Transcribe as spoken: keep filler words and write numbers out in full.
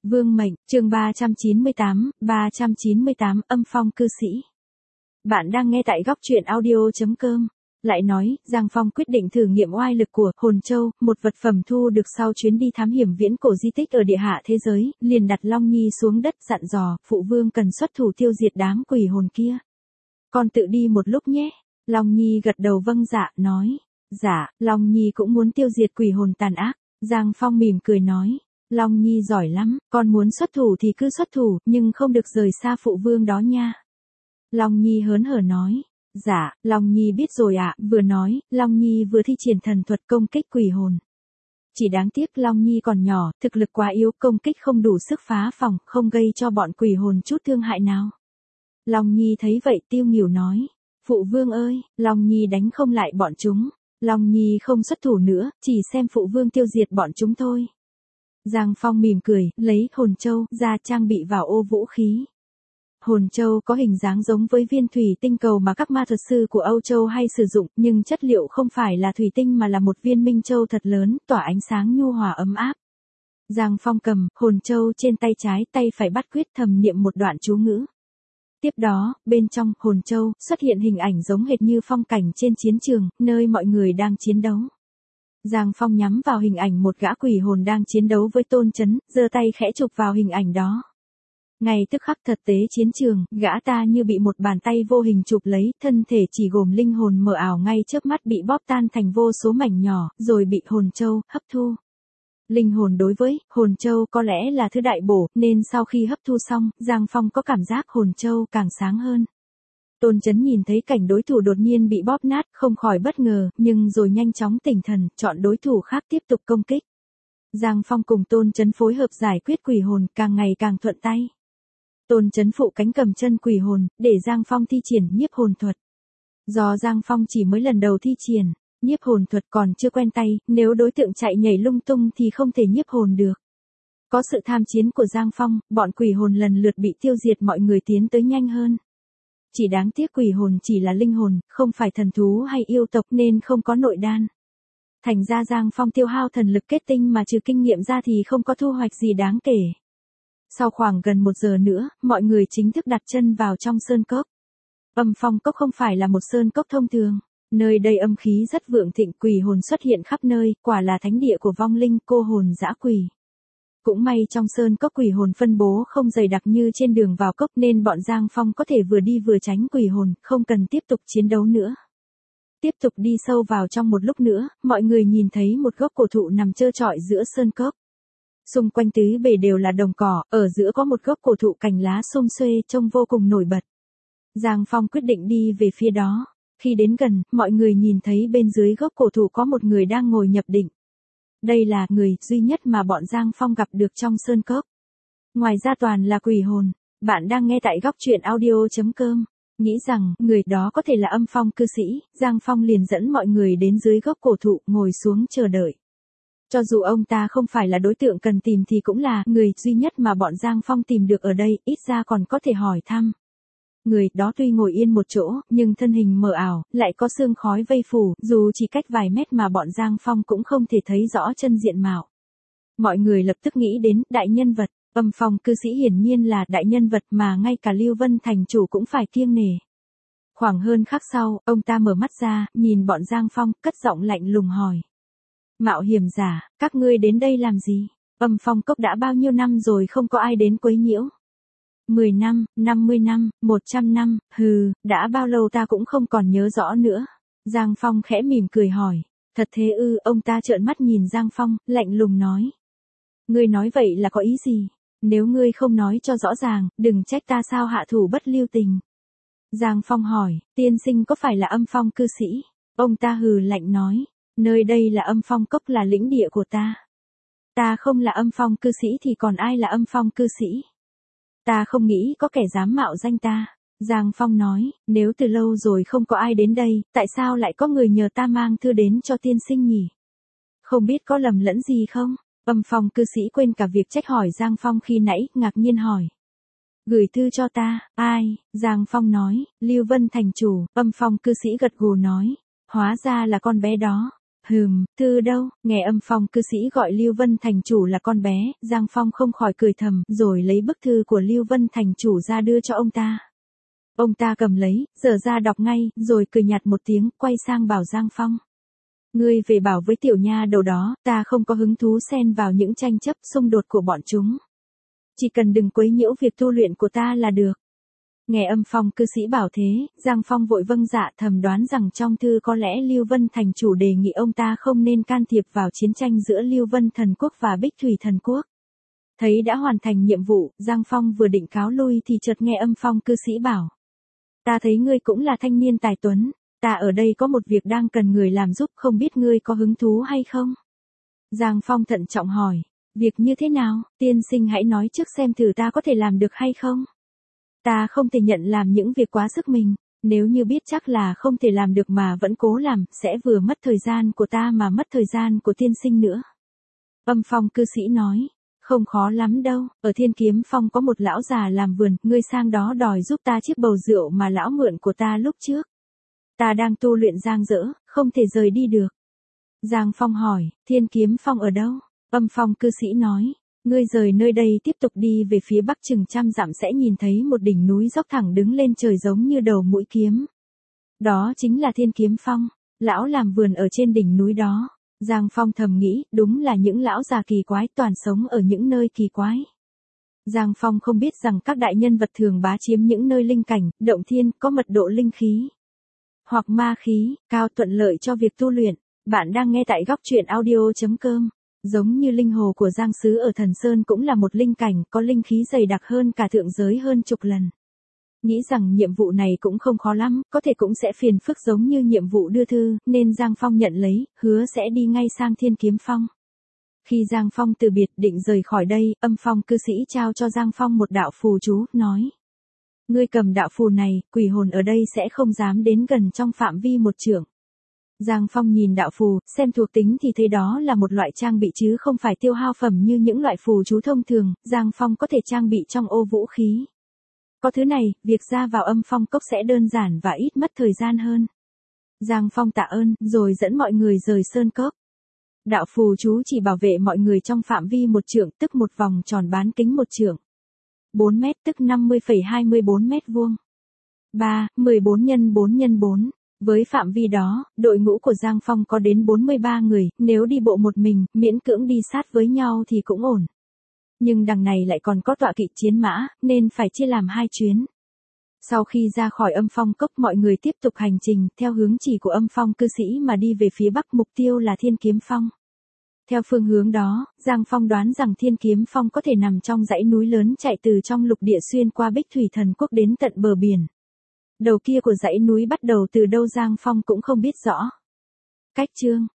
Vương mệnh, chương ba trăm chín mươi tám, ba trăm chín mươi tám, âm phong cư sĩ. Bạn đang nghe tại góc truyện audio chấm com. Lại nói, Giang Phong quyết định thử nghiệm oai lực của Hồn Châu, một vật phẩm thu được sau chuyến đi thám hiểm viễn cổ di tích ở địa hạ thế giới, liền đặt Long Nhi xuống đất dặn dò, phụ vương cần xuất thủ tiêu diệt đám quỷ hồn kia. Con tự đi một lúc nhé. Long Nhi gật đầu vâng dạ, nói. Dạ, Long Nhi cũng muốn tiêu diệt quỷ hồn tàn ác. Giang Phong mỉm cười nói. Long Nhi giỏi lắm, con muốn xuất thủ thì cứ xuất thủ, nhưng không được rời xa phụ vương đó nha. Long Nhi hớn hở nói. Dạ, Long Nhi biết rồi ạ, vừa nói, Long Nhi vừa thi triển thần thuật công kích quỷ hồn. Chỉ đáng tiếc Long Nhi còn nhỏ, thực lực quá yếu, công kích không đủ sức phá phòng, không gây cho bọn quỷ hồn chút thương hại nào. Long Nhi thấy vậy tiêu nghỉu nói. Phụ vương ơi, Long Nhi đánh không lại bọn chúng. Long Nhi không xuất thủ nữa, chỉ xem phụ vương tiêu diệt bọn chúng thôi. Giang Phong mỉm cười, lấy hồn châu ra trang bị vào ô vũ khí. Hồn châu có hình dáng giống với viên thủy tinh cầu mà các ma thuật sư của Âu Châu hay sử dụng, nhưng chất liệu không phải là thủy tinh mà là một viên minh châu thật lớn, tỏa ánh sáng nhu hòa ấm áp. Giang Phong cầm hồn châu trên tay trái, tay phải bắt quyết thầm niệm một đoạn chú ngữ. Tiếp đó, bên trong hồn châu xuất hiện hình ảnh giống hệt như phong cảnh trên chiến trường, nơi mọi người đang chiến đấu. Giang Phong nhắm vào hình ảnh một gã quỷ hồn đang chiến đấu với Tôn Chấn, giơ tay khẽ chụp vào hình ảnh đó. Ngay tức khắc thật tế chiến trường, gã ta như bị một bàn tay vô hình chụp lấy, thân thể chỉ gồm linh hồn mờ ảo ngay trước mắt bị bóp tan thành vô số mảnh nhỏ, rồi bị hồn châu hấp thu. Linh hồn đối với hồn châu có lẽ là thứ đại bổ, nên sau khi hấp thu xong, Giang Phong có cảm giác hồn châu càng sáng hơn. Tôn Chấn nhìn thấy cảnh đối thủ đột nhiên bị bóp nát, không khỏi bất ngờ, nhưng rồi nhanh chóng tỉnh thần, chọn đối thủ khác tiếp tục công kích. Giang Phong cùng Tôn Chấn phối hợp giải quyết quỷ hồn, càng ngày càng thuận tay. Tôn Chấn phụ cánh cầm chân quỷ hồn, để Giang Phong thi triển nhiếp hồn thuật. Do Giang Phong chỉ mới lần đầu thi triển nhiếp hồn thuật còn chưa quen tay, nếu đối tượng chạy nhảy lung tung thì không thể nhiếp hồn được. Có sự tham chiến của Giang Phong, bọn quỷ hồn lần lượt bị tiêu diệt, mọi người tiến tới nhanh hơn. Chỉ đáng tiếc quỷ hồn chỉ là linh hồn, không phải thần thú hay yêu tộc nên không có nội đan. Thành ra Giang Phong tiêu hao thần lực kết tinh mà trừ kinh nghiệm ra thì không có thu hoạch gì đáng kể. Sau khoảng gần một giờ nữa, mọi người chính thức đặt chân vào trong sơn cốc. Âm phong cốc không phải là một sơn cốc thông thường. Nơi đây âm khí rất vượng thịnh, quỷ hồn xuất hiện khắp nơi, quả là thánh địa của vong linh, cô hồn dã quỷ. Cũng may trong sơn cốc quỷ hồn phân bố không dày đặc như trên đường vào cốc nên bọn Giang Phong có thể vừa đi vừa tránh quỷ hồn, không cần tiếp tục chiến đấu nữa. Tiếp tục đi sâu vào trong một lúc nữa, mọi người nhìn thấy một gốc cổ thụ nằm trơ trọi giữa sơn cốc. Xung quanh tứ bề đều là đồng cỏ, ở giữa có một gốc cổ thụ cành lá xum xuê trông vô cùng nổi bật. Giang Phong quyết định đi về phía đó. Khi đến gần, mọi người nhìn thấy bên dưới gốc cổ thụ có một người đang ngồi nhập định. Đây là người duy nhất mà bọn Giang Phong gặp được trong sơn cốc. Ngoài ra toàn là quỷ hồn. Bạn đang nghe tại góc truyện audio chấm com. Nghĩ rằng người đó có thể là âm phong cư sĩ, Giang Phong liền dẫn mọi người đến dưới gốc cổ thụ ngồi xuống chờ đợi. Cho dù ông ta không phải là đối tượng cần tìm thì cũng là người duy nhất mà bọn Giang Phong tìm được ở đây, ít ra còn có thể hỏi thăm. Người đó tuy ngồi yên một chỗ, nhưng thân hình mờ ảo, lại có sương khói vây phủ, dù chỉ cách vài mét mà bọn Giang Phong cũng không thể thấy rõ chân diện mạo. Mọi người lập tức nghĩ đến đại nhân vật, âm phong cư sĩ hiển nhiên là đại nhân vật mà ngay cả Lưu Vân thành chủ cũng phải kiêng nể. Khoảng hơn khắc sau, ông ta mở mắt ra, nhìn bọn Giang Phong, cất giọng lạnh lùng hỏi. Mạo hiểm giả, các ngươi đến đây làm gì? Âm phong cốc đã bao nhiêu năm rồi không có ai đến quấy nhiễu? Mười năm, năm mươi năm, một trăm năm, hừ, đã bao lâu ta cũng không còn nhớ rõ nữa. Giang Phong khẽ mỉm cười hỏi. Thật thế ư? Ông ta trợn mắt nhìn Giang Phong, lạnh lùng nói. Ngươi nói vậy là có ý gì? Nếu ngươi không nói cho rõ ràng, đừng trách ta sao hạ thủ bất lưu tình. Giang Phong hỏi, tiên sinh có phải là âm phong cư sĩ? Ông ta hừ lạnh nói. Nơi đây là âm phong cốc, là lĩnh địa của ta. Ta không là âm phong cư sĩ thì còn ai là âm phong cư sĩ? Ta không nghĩ có kẻ dám mạo danh ta. Giang Phong nói, nếu từ lâu rồi không có ai đến đây, tại sao lại có người nhờ ta mang thư đến cho tiên sinh nhỉ? Không biết có lầm lẫn gì không? Âm phong cư sĩ quên cả việc trách hỏi Giang Phong khi nãy, ngạc nhiên hỏi. Gửi thư cho ta, ai? Giang Phong nói, Lưu Vân thành chủ. Âm phong cư sĩ gật gù nói, hóa ra là con bé đó. Hừm, thư đâu, nghe âm phong cư sĩ gọi Lưu Vân thành chủ là con bé, Giang Phong không khỏi cười thầm, rồi lấy bức thư của Lưu Vân thành chủ ra đưa cho ông ta. Ông ta cầm lấy, dở ra đọc ngay, rồi cười nhạt một tiếng, quay sang bảo Giang Phong. Ngươi về bảo với tiểu nha đầu đó, ta không có hứng thú xen vào những tranh chấp xung đột của bọn chúng. Chỉ cần đừng quấy nhiễu việc tu luyện của ta là được. Nghe âm phong cư sĩ bảo thế, Giang Phong vội vâng dạ, thầm đoán rằng trong thư có lẽ Lưu Vân thành chủ đề nghị ông ta không nên can thiệp vào chiến tranh giữa Lưu Vân thần quốc và Bích Thủy thần quốc. Thấy đã hoàn thành nhiệm vụ, Giang Phong vừa định cáo lui thì chợt nghe âm phong cư sĩ bảo. Ta thấy ngươi cũng là thanh niên tài tuấn, ta ở đây có một việc đang cần người làm giúp, không biết ngươi có hứng thú hay không? Giang Phong thận trọng hỏi, việc như thế nào, tiên sinh hãy nói trước xem thử ta có thể làm được hay không? Ta không thể nhận làm những việc quá sức mình, nếu như biết chắc là không thể làm được mà vẫn cố làm, sẽ vừa mất thời gian của ta mà mất thời gian của tiên sinh nữa. Âm phong cư sĩ nói, không khó lắm đâu, ở Thiên Kiếm Phong có một lão già làm vườn, ngươi sang đó đòi giúp ta chiếc bầu rượu mà lão mượn của ta lúc trước. Ta đang tu luyện giang dở, không thể rời đi được. Giang Phong hỏi, Thiên Kiếm Phong ở đâu? Âm phong cư sĩ nói, ngươi rời nơi đây tiếp tục đi về phía bắc chừng trăm dặm sẽ nhìn thấy một đỉnh núi dốc thẳng đứng lên trời giống như đầu mũi kiếm. Đó chính là Thiên Kiếm Phong, lão làm vườn ở trên đỉnh núi đó. Giang Phong thầm nghĩ, đúng là những lão già kỳ quái toàn sống ở những nơi kỳ quái. Giang Phong không biết rằng các đại nhân vật thường bá chiếm những nơi linh cảnh, động thiên, có mật độ linh khí hoặc ma khí, cao thuận lợi cho việc tu luyện. Bạn đang nghe tại góc truyện audio chấm com. Giống như linh hồ của Giang Sứ ở Thần Sơn cũng là một linh cảnh, có linh khí dày đặc hơn cả thượng giới hơn chục lần. Nghĩ rằng nhiệm vụ này cũng không khó lắm, có thể cũng sẽ phiền phức giống như nhiệm vụ đưa thư, nên Giang Phong nhận lấy, hứa sẽ đi ngay sang Thiên Kiếm Phong. Khi Giang Phong từ biệt định rời khỏi đây, âm phong cư sĩ trao cho Giang Phong một đạo phù chú, nói. Ngươi cầm đạo phù này, quỷ hồn ở đây sẽ không dám đến gần trong phạm vi một trượng. Giang Phong nhìn đạo phù, xem thuộc tính thì thấy đó là một loại trang bị chứ không phải tiêu hao phẩm như những loại phù chú thông thường, Giang Phong có thể trang bị trong ô vũ khí. Có thứ này, việc ra vào âm phong cốc sẽ đơn giản và ít mất thời gian hơn. Giang Phong tạ ơn, rồi dẫn mọi người rời sơn cốc. Đạo phù chú chỉ bảo vệ mọi người trong phạm vi một trượng, tức một vòng tròn bán kính một trượng. bốn mét tức năm mươi phẩy hai mươi bốn mét vuông. ba, mười bốn nhân bốn nhân bốn. Với phạm vi đó, đội ngũ của Giang Phong có đến bốn mươi ba người, nếu đi bộ một mình, miễn cưỡng đi sát với nhau thì cũng ổn. Nhưng đằng này lại còn có tọa kỵ chiến mã, nên phải chia làm hai chuyến. Sau khi ra khỏi âm phong cốc mọi người tiếp tục hành trình, theo hướng chỉ của âm phong cư sĩ mà đi về phía bắc, mục tiêu là Thiên Kiếm Phong. Theo phương hướng đó, Giang Phong đoán rằng Thiên Kiếm Phong có thể nằm trong dãy núi lớn chạy từ trong lục địa xuyên qua Bích Thủy thần quốc đến tận bờ biển. Đầu kia của dãy núi bắt đầu từ đâu Giang Phong cũng không biết rõ. Cách chương